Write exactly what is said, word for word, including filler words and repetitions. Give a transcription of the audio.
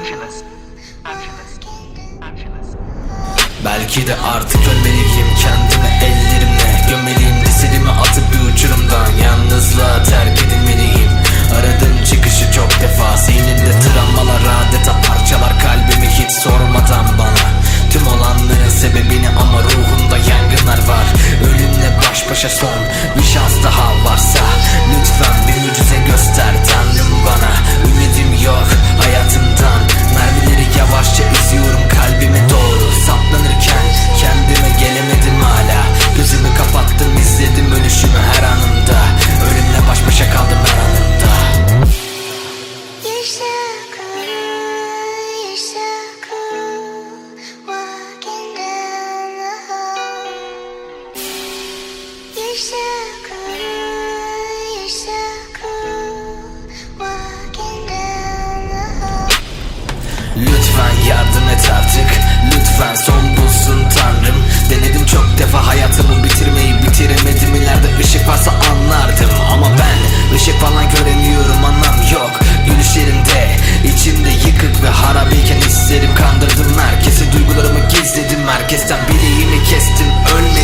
Belki de artık ölmeliyim, kendimi ellerimle gömeliyim, cesedimi atıp bir uçurumdan yalnızlığa terk edilmeliyim. Aradım çıkışı çok defa, zihnimde travmalar adeta parçalar kalbimi hiç sormadan bana tüm olanların sebebini, ama ruhumda yangınlar var. Ölümle baş başa son bir şans daha varsa lütfen bir mucize göster Tanrım bana. Ümidim yok hayatımdan, mermileri yavaşça eziyorum kalbime doğru saplanırken kendime gelemedim hala. Gözümü kapattım, izledim ölüşümü her anımda, ölümle baş başa kaldım her anımda. You're so cool, you're so cool, walking down the hall. You're so cool, you're so cool, walking down the hall. Lütfen yardım et artık, lütfen son bulsun Tanrım. Denedim çok defa hayatımı bitirmeyi, bitiremedim. İleride ışık varsa anlardım, ama ben ışık falan göremiyorum, anlam yok gülüşlerinde. İçimde yıkık ve harabeyken hislerim kandırdım herkesi, duygularımı gizledim herkesten, bileğimi kestim ölmedim.